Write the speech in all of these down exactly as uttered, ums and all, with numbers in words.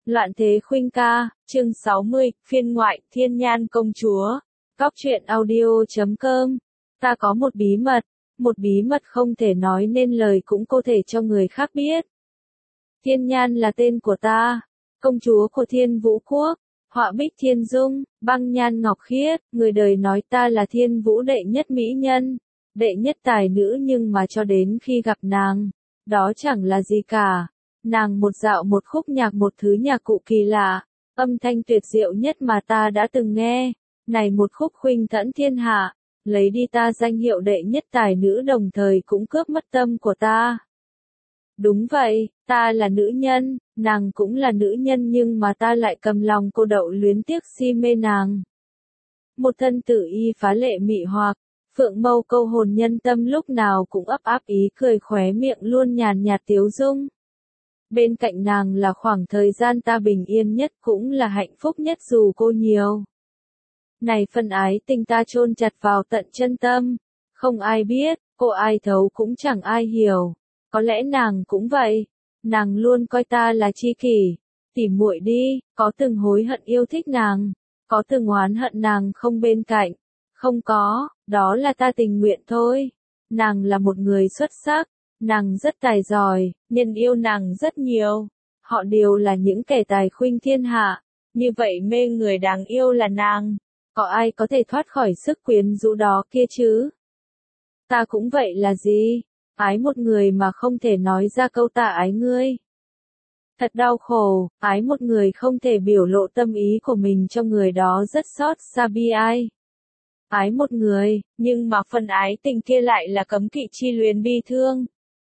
Loạn thế khuynh ca, chương sáu mươi, phiên ngoại, Thiên Nhan công chúa. Góc truyện audio chấm com. Ta có một bí mật, một bí mật không thể nói nên lời cũng có thể cho người khác biết. Thiên Nhan là tên của ta, công chúa của Thiên Vũ Quốc, họa bích thiên dung, băng nhan ngọc khiết, người đời nói ta là Thiên Vũ đệ nhất mỹ nhân, đệ nhất tài nữ, nhưng mà cho đến khi gặp nàng, đó chẳng là gì cả. Nàng một dạo một khúc nhạc, một thứ nhạc cụ kỳ lạ, âm thanh tuyệt diệu nhất mà ta đã từng nghe. Này một khúc khuynh thẫn thiên hạ, lấy đi ta danh hiệu đệ nhất tài nữ, đồng thời cũng cướp mất tâm của ta. Đúng vậy, ta là nữ nhân, nàng cũng là nữ nhân, nhưng mà ta lại cầm lòng cô đậu luyến tiếc si mê nàng. Một thân tử y phá lệ mị hoặc, phượng mâu câu hồn nhân tâm, lúc nào cũng ấp áp ý cười, khóe miệng luôn nhàn nhạt tiếu dung. Bên cạnh nàng là khoảng thời gian ta bình yên nhất, cũng là hạnh phúc nhất dù cô nhiều. Này phân ái tình ta chôn chặt vào tận chân tâm, không ai biết, cô ai thấu cũng chẳng ai hiểu. Có lẽ nàng cũng vậy, nàng luôn coi ta là tri kỷ, tỉ muội đi, có từng hối hận yêu thích nàng, có từng oán hận nàng không bên cạnh, không có, đó là ta tình nguyện thôi. Nàng là một người xuất sắc, nàng rất tài giỏi, nhân yêu nàng rất nhiều, họ đều là những kẻ tài khuynh thiên hạ, như vậy mê người đáng yêu là nàng, có ai có thể thoát khỏi sức quyến rũ đó kia chứ? Ta cũng vậy là gì? Ái một người mà không thể nói ra câu ta ái ngươi. Thật đau khổ, ái một người không thể biểu lộ tâm ý của mình cho người đó, rất xót xa bi ai. Ái một người, nhưng mà phần ái tình kia lại là cấm kỵ chi luyến bi thương.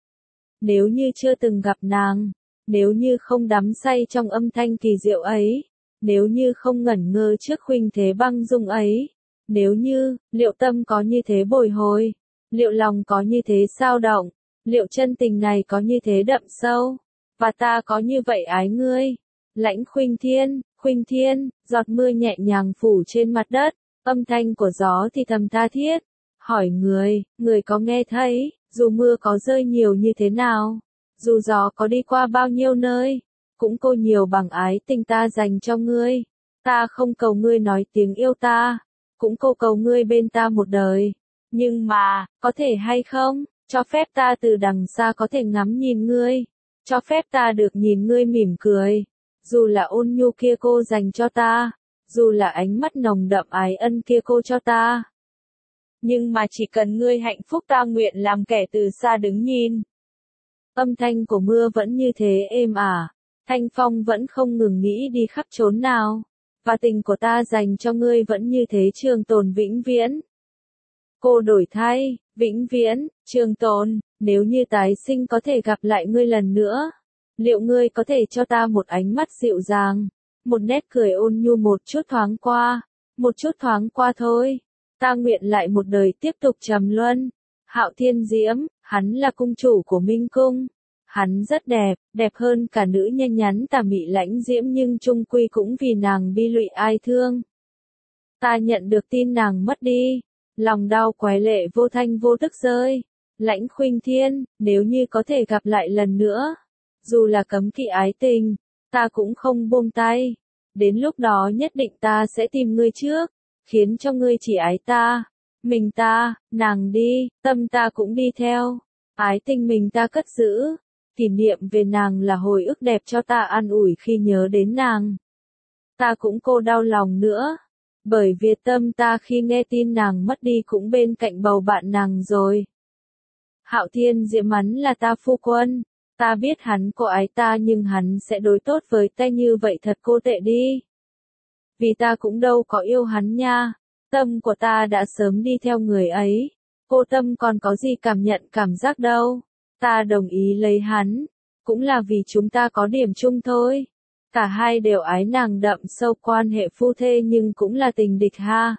Nếu như chưa từng gặp nàng, nếu như không đắm say trong âm thanh kỳ diệu ấy, nếu như không ngẩn ngơ trước khuynh thế băng dung ấy, nếu như, liệu tâm có như thế bồi hồi, liệu lòng có như thế sao động, liệu chân tình này có như thế đậm sâu, và ta có như vậy ái ngươi. Lãnh khuynh thiên, khuynh thiên, giọt mưa nhẹ nhàng phủ trên mặt đất, âm thanh của gió thì thầm tha thiết. Hỏi người, người có nghe thấy, dù mưa có rơi nhiều như thế nào, dù gió có đi qua bao nhiêu nơi, cũng cô nhiều bằng ái tình ta dành cho ngươi. Ta không cầu ngươi nói tiếng yêu ta, cũng cô cầu ngươi bên ta một đời. Nhưng mà, có thể hay không, cho phép ta từ đằng xa có thể ngắm nhìn ngươi, cho phép ta được nhìn ngươi mỉm cười, dù là ôn nhu kia cô dành cho ta, dù là ánh mắt nồng đậm ái ân kia cô cho ta. Nhưng mà chỉ cần ngươi hạnh phúc, ta nguyện làm kẻ từ xa đứng nhìn. Âm thanh của mưa vẫn như thế êm ả, thanh phong vẫn không ngừng nghĩ đi khắp chốn nào, và tình của ta dành cho ngươi vẫn như thế trường tồn vĩnh viễn. Cô đổi thay, vĩnh viễn, trường tồn, nếu như tái sinh có thể gặp lại ngươi lần nữa, liệu ngươi có thể cho ta một ánh mắt dịu dàng, một nét cười ôn nhu, một chút thoáng qua, một chút thoáng qua thôi. Ta nguyện lại một đời tiếp tục trầm luân. Hạo Thiên Diễm, hắn là cung chủ của Minh Cung. Hắn rất đẹp, đẹp hơn cả nữ nhân nhắn tà mị Lãnh Diễm, nhưng chung quy cũng vì nàng bi lụy ai thương. Ta nhận được tin nàng mất đi, lòng đau quái lệ vô thanh vô tức rơi. Lãnh khuynh thiên, nếu như có thể gặp lại lần nữa, dù là cấm kỵ ái tình, ta cũng không buông tay. Đến lúc đó nhất định ta sẽ tìm ngươi trước, khiến cho ngươi chỉ ái ta, mình ta, nàng đi, tâm ta cũng đi theo. Ái tình mình ta cất giữ, kỷ niệm về nàng là hồi ức đẹp cho ta an ủi khi nhớ đến nàng. Ta cũng cô đau lòng nữa, bởi vì tâm ta khi nghe tin nàng mất đi cũng bên cạnh bầu bạn nàng rồi. Hạo Thiên Diễm hắn là ta phu quân, ta biết hắn có ái ta, nhưng hắn sẽ đối tốt với ta như vậy thật cô tệ đi. Vì ta cũng đâu có yêu hắn nha, tâm của ta đã sớm đi theo người ấy, cô tâm còn có gì cảm nhận cảm giác đâu. Ta đồng ý lấy hắn, cũng là vì chúng ta có điểm chung thôi. Cả hai đều ái nàng đậm sâu, quan hệ phu thê nhưng cũng là tình địch ha.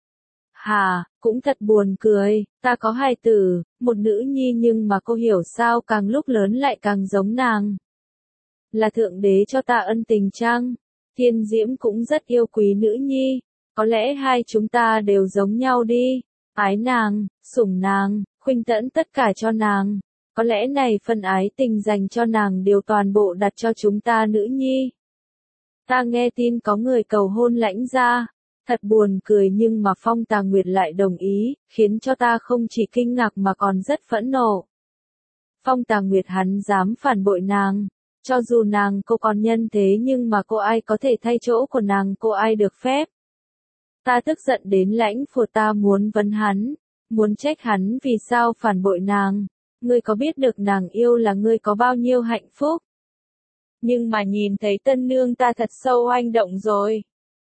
Hà, cũng thật buồn cười, ta có hai tử, một nữ nhi, nhưng mà cô hiểu sao càng lúc lớn lại càng giống nàng. Là thượng đế cho ta ân tình chăng? Thiên Diễm cũng rất yêu quý nữ nhi, có lẽ hai chúng ta đều giống nhau đi, ái nàng, sủng nàng, khuynh tẫn tất cả cho nàng, có lẽ này phần ái tình dành cho nàng đều toàn bộ đặt cho chúng ta nữ nhi. Ta nghe tin có người cầu hôn Lãnh gia. Thật buồn cười nhưng mà Phong Tà Nguyệt lại đồng ý, khiến cho ta không chỉ kinh ngạc mà còn rất phẫn nộ. Phong Tà Nguyệt hắn dám phản bội nàng. Cho dù nàng cô còn nhân thế nhưng mà cô ai có thể thay chỗ của nàng, cô ai được phép. Ta tức giận đến lãnh phù, ta muốn vấn hắn, muốn trách hắn vì sao phản bội nàng. Ngươi có biết được nàng yêu là ngươi có bao nhiêu hạnh phúc? Nhưng mà nhìn thấy tân nương ta thật sâu oanh động rồi.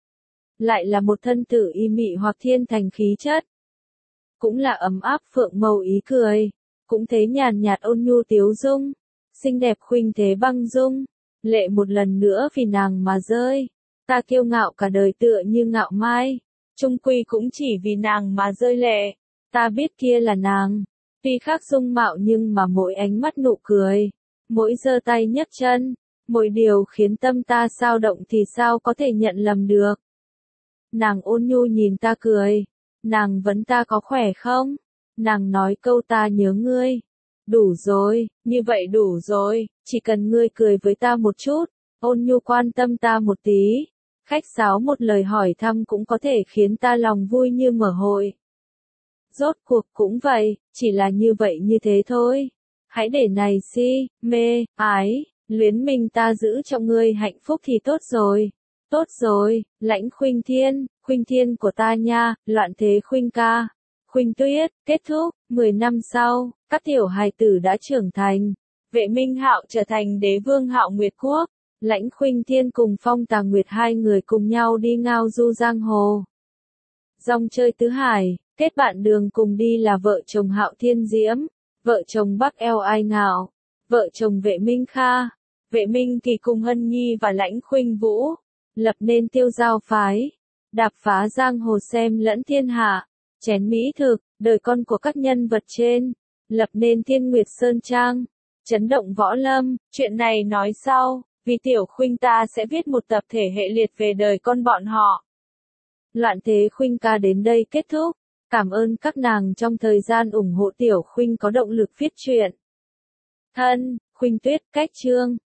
Lại là một thân tử y mị hoặc thiên thành khí chất. Cũng là ấm áp phượng màu ý cười. Cũng thế nhàn nhạt ôn nhu tiếu dung. Xinh đẹp khuynh thế băng dung. Lệ một lần nữa vì nàng mà rơi. Ta kiêu ngạo cả đời tựa như ngạo mai. Trung quy cũng chỉ vì nàng mà rơi lệ. Ta biết kia là nàng. Tuy khác dung mạo nhưng mà mỗi ánh mắt nụ cười. Mỗi giơ tay nhấc chân. Mỗi điều khiến tâm ta sao động thì sao có thể nhận lầm được. Nàng ôn nhu nhìn ta cười. Nàng vấn ta có khỏe không? Nàng nói câu ta nhớ ngươi. Đủ rồi, như vậy đủ rồi, chỉ cần ngươi cười với ta một chút, ôn nhu quan tâm ta một tí. Khách sáo một lời hỏi thăm cũng có thể khiến ta lòng vui như mở hội. Rốt cuộc cũng vậy, chỉ là như vậy như thế thôi. Hãy để này si, mê, ái, luyến mình ta giữ trong ngươi hạnh phúc thì tốt rồi. Tốt rồi, Lãnh Khuynh Thiên, Khuynh Thiên của ta nha, loạn thế Khuynh ca. Khuynh Tuyết, kết thúc, mười năm sau, các tiểu hài tử đã trưởng thành. Vệ Minh Hạo trở thành đế vương Hạo Nguyệt Quốc. Lãnh Khuynh Thiên cùng Phong Tà Nguyệt hai người cùng nhau đi ngao du giang hồ. Rong chơi tứ hải, kết bạn đường cùng đi là vợ chồng Hạo Thiên Diễm, vợ chồng Bắc Eo Ai Ngạo, vợ chồng Vệ Minh Kha, Vệ Minh Kỳ cùng Hân Nhi và Lãnh Khuynh Vũ, lập nên Tiêu Giao phái, đạp phá giang hồ xem lẫn thiên hạ, chén mỹ thực, đời con của các nhân vật trên, lập nên Thiên Nguyệt Sơn Trang, chấn động võ lâm. Chuyện này nói sau, vì Tiểu Khuynh ta sẽ viết một tập thể hệ liệt về đời con bọn họ. Loạn thế Khuynh ca đến đây kết thúc. Cảm ơn các nàng trong thời gian ủng hộ Tiểu Khuynh có động lực viết truyện. Thân, Khuynh Tuyết, cách chương.